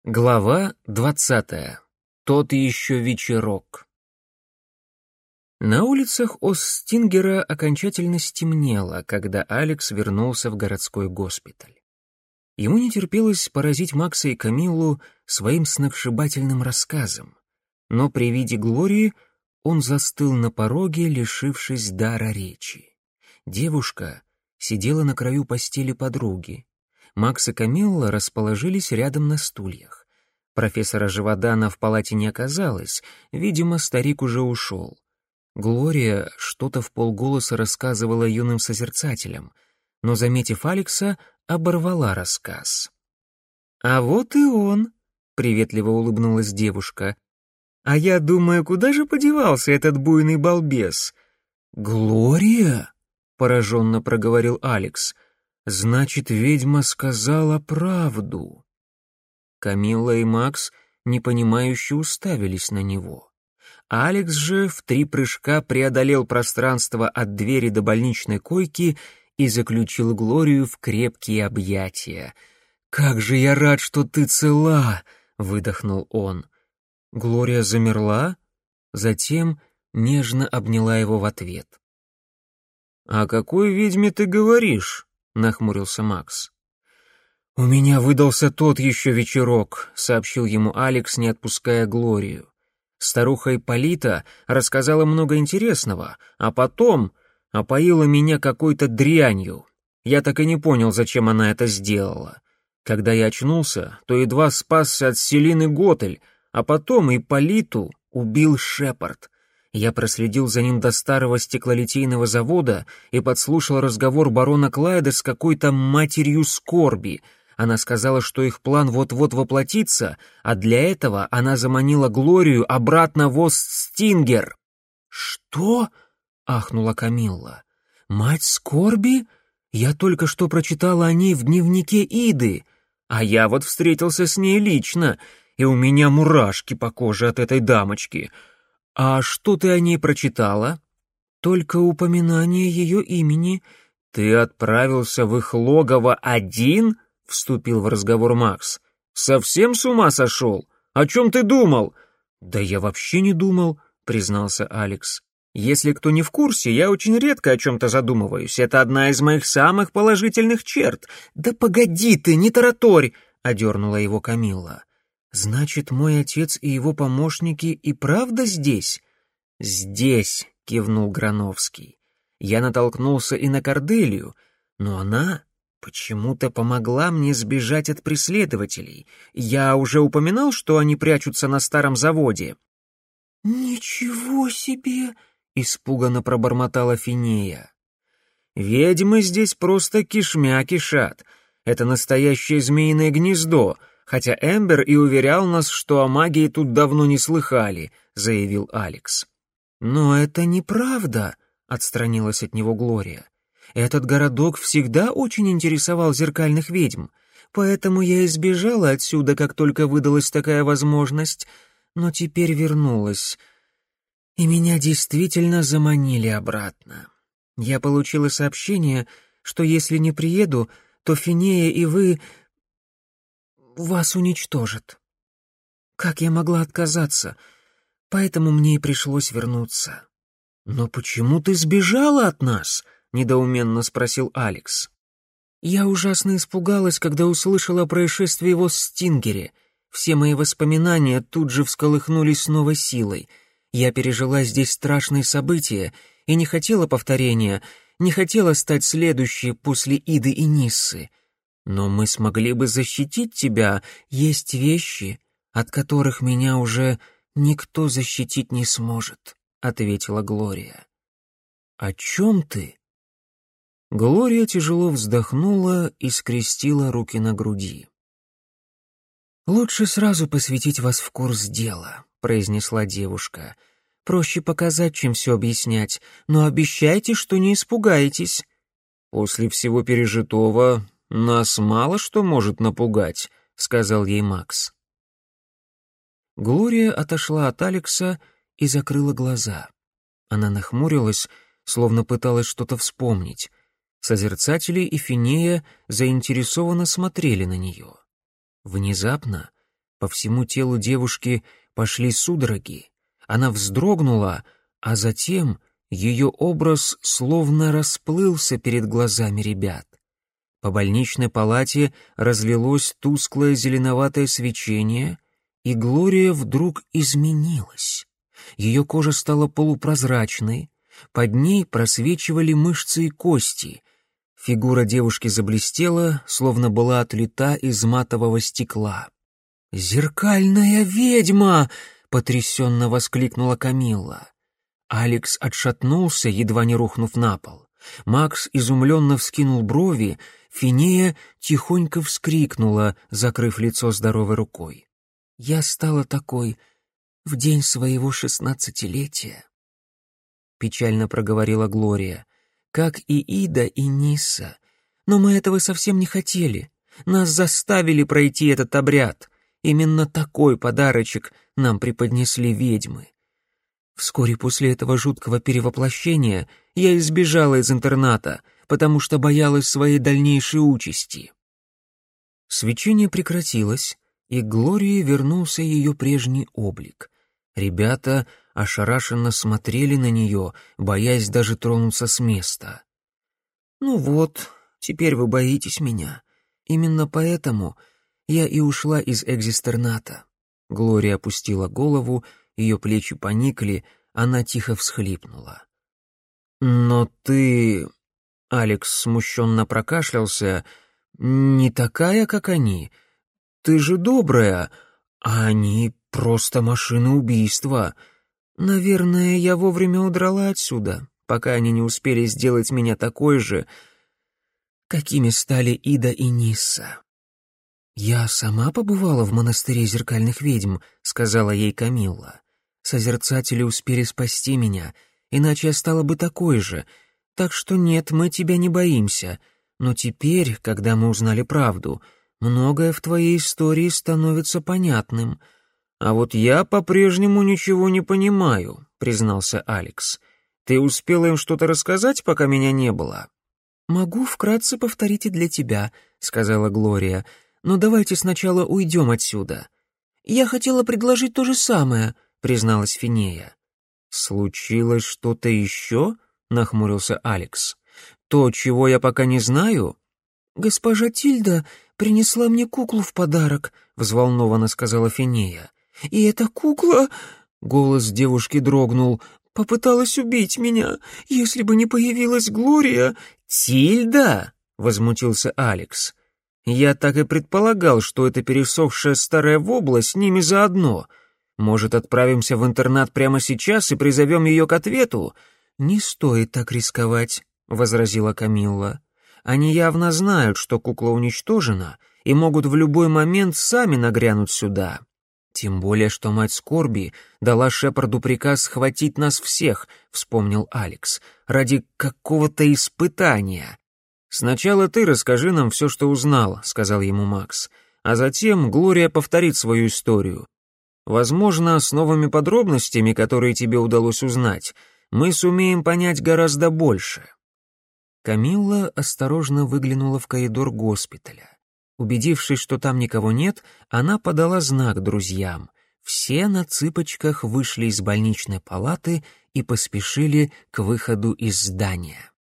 Глава 20. Тот еще вечерок. На улицах Остингера окончательно стемнело, когда Алекс вернулся в городской госпиталь. Ему не терпелось поразить Макса и Камиллу своим сногсшибательным рассказом, но при виде Глории он застыл на пороге, лишившись дара речи. Девушка сидела на краю постели подруги. Макс и Камилла расположились рядом на стульях. Профессора Живодана в палате не оказалось, видимо, старик уже ушел. Глория что-то вполголоса рассказывала юным созерцателям, но, заметив Алекса, оборвала рассказ. «А вот и он», — приветливо улыбнулась девушка. «А я думаю, куда же подевался этот буйный балбес?» «Глория?» — пораженно проговорил Алекс. «Значит, ведьма сказала правду». Камилла и Макс непонимающе уставились на него. Алекс же в 3 прыжка преодолел пространство от двери до больничной койки и заключил Глорию в крепкие объятия. «Как же я рад, что ты цела!» — выдохнул он. Глория замерла, затем нежно обняла его в ответ. «О какой ведьме ты говоришь?» — нахмурился Макс. «У меня выдался тот еще вечерок», — сообщил ему Алекс, не отпуская Глорию. «Старуха Ипполита рассказала много интересного, а потом опоила меня какой-то дрянью. Я так и не понял, зачем она это сделала. Когда я очнулся, то едва спасся от Селины Готель, а потом Ипполиту убил Шепард. Я проследил за ним до старого стеклолитейного завода и подслушал разговор барона Клайда с какой-то матерью скорби. Она сказала, что их план вот-вот воплотится, а для этого она заманила Глорию обратно в Остингер». «Что?» — ахнула Камилла. «Мать скорби? Я только что прочитала о ней в дневнике Иды, а я вот встретился с ней лично, и у меня мурашки по коже от этой дамочки. А что ты о ней прочитала?» «Только упоминание ее имени». «Ты отправился в их логово один?» — вступил в разговор Макс. «Совсем с ума сошел? О чем ты думал?» «Да я вообще не думал», — признался Алекс. «Если кто не в курсе, я очень редко о чем-то задумываюсь. Это одна из моих самых положительных черт». «Да погоди ты, не тараторь!» — одернула его Камилла. «Значит, мой отец и его помощники и правда здесь?» «Здесь», — кивнул Грановский. «Я натолкнулся и на Корделию, но она почему-то помогла мне сбежать от преследователей. Я уже упоминал, что они прячутся на старом заводе». «Ничего себе!» — испуганно пробормотала Финея. «Ведьмы здесь просто кишмя кишат. Это настоящее змеиное гнездо, хотя Эмбер и уверял нас, что о магии тут давно не слыхали», — заявил Алекс. «Но это неправда», — отстранилась от него Глория. «Этот городок всегда очень интересовал зеркальных ведьм, поэтому я избежала отсюда, как только выдалась такая возможность, но теперь вернулась. И меня действительно заманили обратно. Я получила сообщение, что если не приеду, то Финея и вы... вас уничтожат. Как я могла отказаться? Поэтому мне и пришлось вернуться». «Но почему ты сбежала от нас?» — недоуменно спросил Алекс. «Я ужасно испугалась, когда услышала о происшествии в Остингере. Все мои воспоминания тут же всколыхнулись с новой силой. Я пережила здесь страшные события и не хотела повторения, не хотела стать следующей после Иды и Ниссы. Но мы смогли бы защитить тебя. Есть вещи, от которых меня уже никто защитить не сможет», — ответила Глория. «О чем ты?» Глория тяжело вздохнула и скрестила руки на груди. «Лучше сразу посвятить вас в курс дела», — произнесла девушка. «Проще показать, чем все объяснять, но обещайте, что не испугаетесь». «После всего пережитого нас мало что может напугать», — сказал ей Макс. Глория отошла от Алекса и закрыла глаза. Она нахмурилась, словно пыталась что-то вспомнить. Созерцатели и Финея заинтересованно смотрели на нее. Внезапно По всему телу девушки пошли судороги. Она вздрогнула, а затем ее образ словно расплылся перед глазами ребят. По больничной палате разлилось тусклое зеленоватое свечение, и Глория вдруг изменилась. Ее кожа стала полупрозрачной, под ней просвечивали мышцы и кости. Фигура девушки заблестела, словно была отлита из матового стекла. «Зеркальная ведьма!» — потрясенно воскликнула Камилла. Алекс отшатнулся, едва не рухнув на пол. Макс изумленно вскинул брови, Финея тихонько вскрикнула, закрыв лицо здоровой рукой. «Я стала такой в день своего 16-летия», — печально проговорила Глория, «как и Ида и Нисса. Но мы этого совсем не хотели. Нас заставили пройти этот обряд. Именно такой подарочек нам преподнесли ведьмы. Вскоре после этого жуткого перевоплощения я избежала из интерната, потому что боялась своей дальнейшей участи». Свечение прекратилось, и к Глории вернулся ее прежний облик. Ребята ошарашенно смотрели на нее, боясь даже тронуться с места. «Ну вот, теперь вы боитесь меня. Именно поэтому я и ушла из экзистерната». Глория опустила голову, ее плечи поникли, она тихо всхлипнула. «Но ты...» — Алекс смущенно прокашлялся. «Не такая, как они. Ты же добрая, а они просто машины убийства. Наверное, я вовремя удрала отсюда, пока они не успели сделать меня такой же, какими стали Ида и Нисса». «Я сама побывала в монастыре зеркальных ведьм», — сказала ей Камилла. «Созерцатели успели спасти меня, иначе я стала бы такой же. Так что нет, мы тебя не боимся. Но теперь, когда мы узнали правду, многое в твоей истории становится понятным». «А вот я по-прежнему ничего не понимаю», — признался Алекс. «Ты успела им что-то рассказать, пока меня не было?» «Могу вкратце повторить и для тебя», — сказала Глория. «Но давайте сначала уйдем отсюда». «Я хотела предложить то же самое», — призналась Финея. «Случилось что-то еще?» — нахмурился Алекс. «То, чего я пока не знаю?» «Госпожа Тильда принесла мне куклу в подарок», — взволнованно сказала Финея. «И эта кукла...» — голос девушки дрогнул. «Попыталась убить меня. Если бы не появилась Глория...» «Тильда!» — возмутился Алекс. «Я так и предполагал, что эта пересохшая старая вобла с ними заодно. Может, отправимся в интернат прямо сейчас и призовем ее к ответу?» «Не стоит так рисковать», — возразила Камилла. «Они явно знают, что кукла уничтожена, и могут в любой момент сами нагрянуть сюда. Тем более, что мать Скорби дала Шепарду приказ схватить нас всех», — вспомнил Алекс, «ради какого-то испытания». «Сначала ты расскажи нам все, что узнал», — сказал ему Макс, «а затем Глория повторит свою историю. Возможно, с новыми подробностями, которые тебе удалось узнать, мы сумеем понять гораздо больше». Камилла осторожно выглянула в коридор госпиталя. Убедившись, что там никого нет, она подала знак друзьям. Все на цыпочках вышли из больничной палаты и поспешили к выходу из здания.